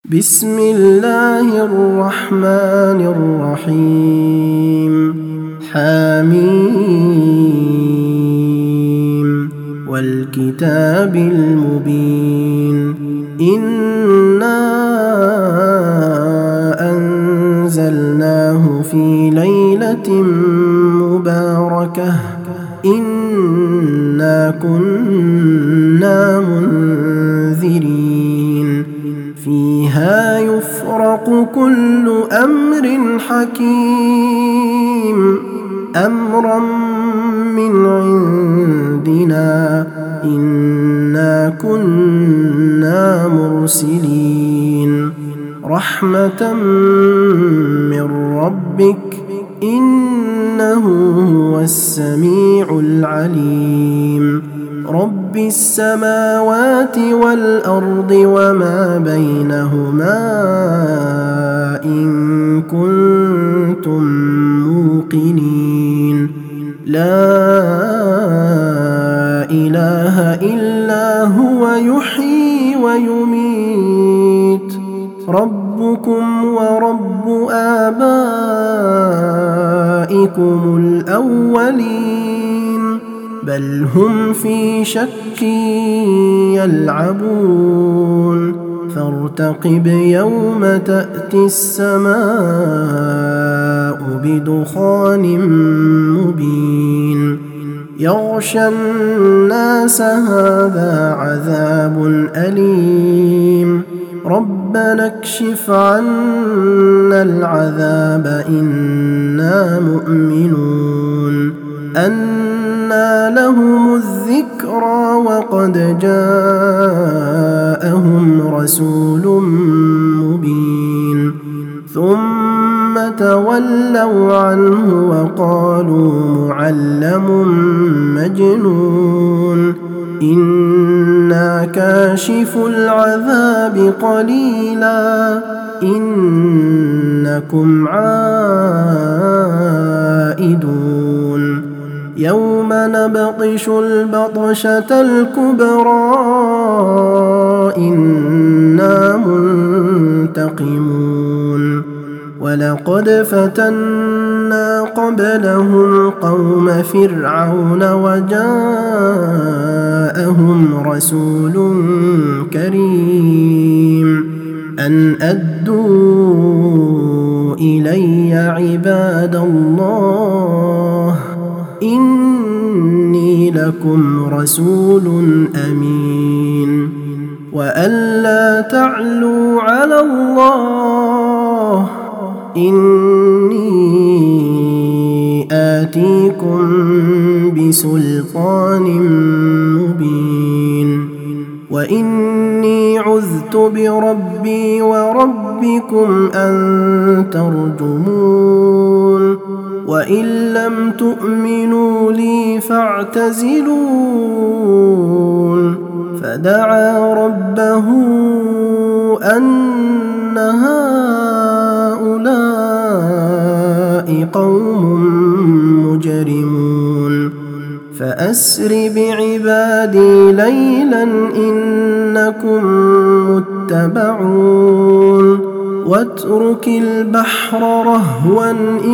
بسم الله الرحمن الرحيم حميم والكتاب المبين إنا أنزلناه في ليلة مباركة إنا كنا منذرين فيها يفرق كل أمر حكيم أمرا من عندنا إنا كنا مرسلين رحمة من ربك إنه هو السميع العليم رب السماوات والأرض وما بينهما إن كنتم موقنين لا إله إلا هو يحيي ويميت ربكم ورب آبائكم الأولين بل هم في شك يلعبون فارتقب يوم تأتي السماء بدخان مبين يغشى الناس هذا عذاب أليم ربنا اكشف عنا العذاب إنا مؤمنون أنى لهم الذكرى وقد جاءهم رسول مبين ثم تولوا عنه وقالوا معلم مجنون إنا كاشف العذاب قليلا إنكم عائدون يوم نبطش البطشة الكبرى إنا منتقمون ولقد فتنا قبلهم قوم فرعون وجاءهم رسول كريم أن أدوا إلي عباد الله إني لكم رسول أمين وأن لا تعلوا على الله إني آتيكم بسلطان مبين وإني عذت بربي وربكم أن ترجمون وإن لم تؤمنوا لي فاعتزلون فدعا ربه أن هؤلاء قوم مجرمون فأسر بعبادي ليلا إنكم متبعون واترك البحر رهوا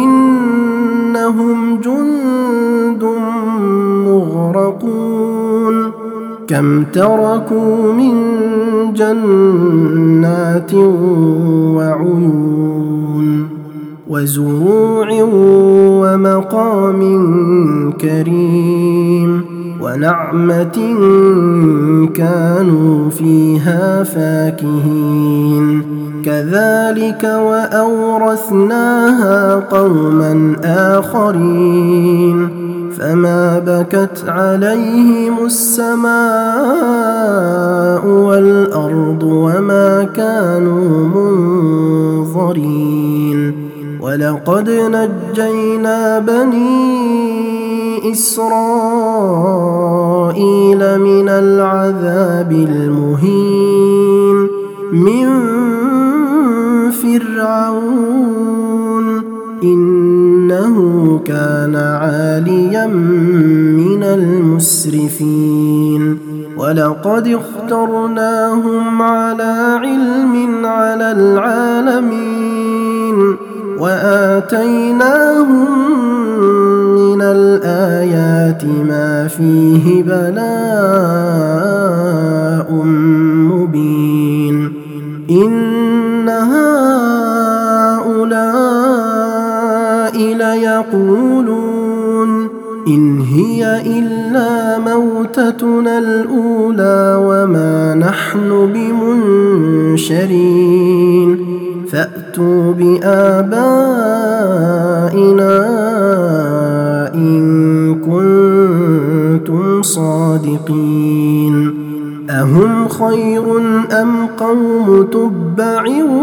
إنهم جند مغرقون كم تركوا من جنات وعيون وزروع ومقام كريم ونعمة كانوا فيها فاكهين كذلك وأورثناها قوما آخرين فما بكت عليهم السماء والأرض وما كانوا منظرين ولقد نجينا بني إسرائيل من العذاب المهين من فرعون إنه كان عاليا من المسرفين ولقد اخترناهم على علم على العالمين وآتيناهم من الآيات ما فيه بلاء مبين إن هؤلاء ليقولون إن هي إلا موتتنا الأولى وما نحن بمنشرين فأتوا بآبائنا إن كنتم صادقين أهم خير أم قوم تبع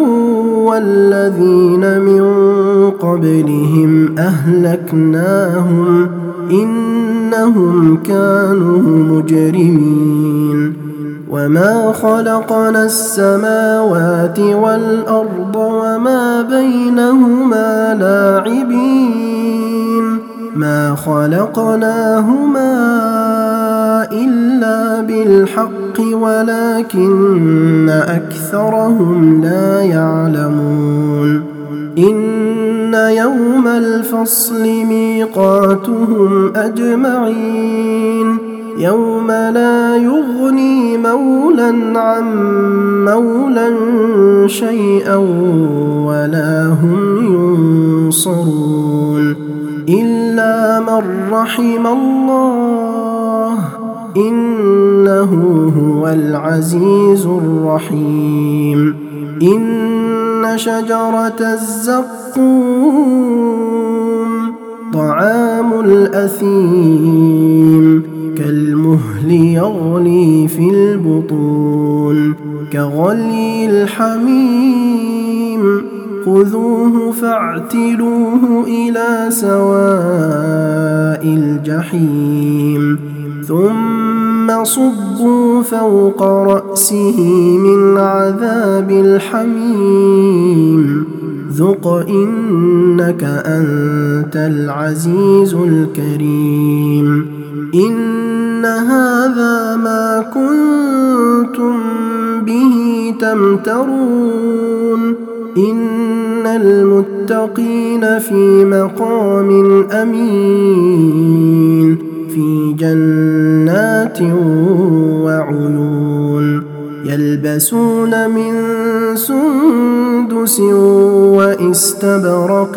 والذين من قبلهم أهلكناهم إنهم كانوا مجرمين وما خلقنا السماوات والأرض وما بينهما لاعبين ما خلقناهما إلا بالحق ولكن أكثرهم لا يعلمون إن يوم الفصل ميقاتهم أجمعين يوم لا يغني مولى عن مولى شيئا ولا هم ينصرون إلا من رحم الله إنه هو العزيز الرحيم إن شجرة الزقوم طعام الأثيم كالمهل يغلي في البطون كغلي الحميم خذوه فاعتلوه إلى سواء الجحيم ثم صبوا فوق رأسه من عذاب الحميم ذق إنك أنت العزيز الكريم إن هذا ما كنتم به تمترون إن المتقين في مقام أمين في جنات وعيون يلبسون من سندس وإستبرق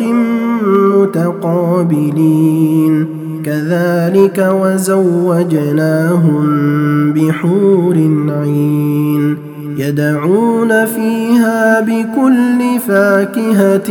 متقابلين كذلك وزوجناهم بحور عين يدعون فيها بكل فاكهة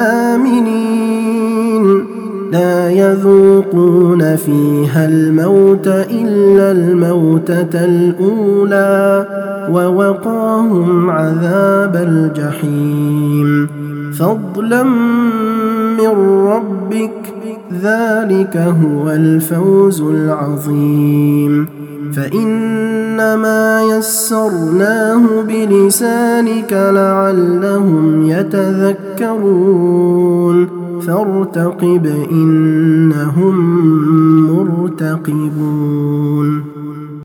آمنين لا يذوقون فيها الموت إلا الموتة الأولى ووقاهم عذاب الجحيم فضلا من ربك ذلك هو الفوز العظيم فإنما يسرناه بلسانك لعلهم يتذكرون فارتقب إنهم مرتقبون.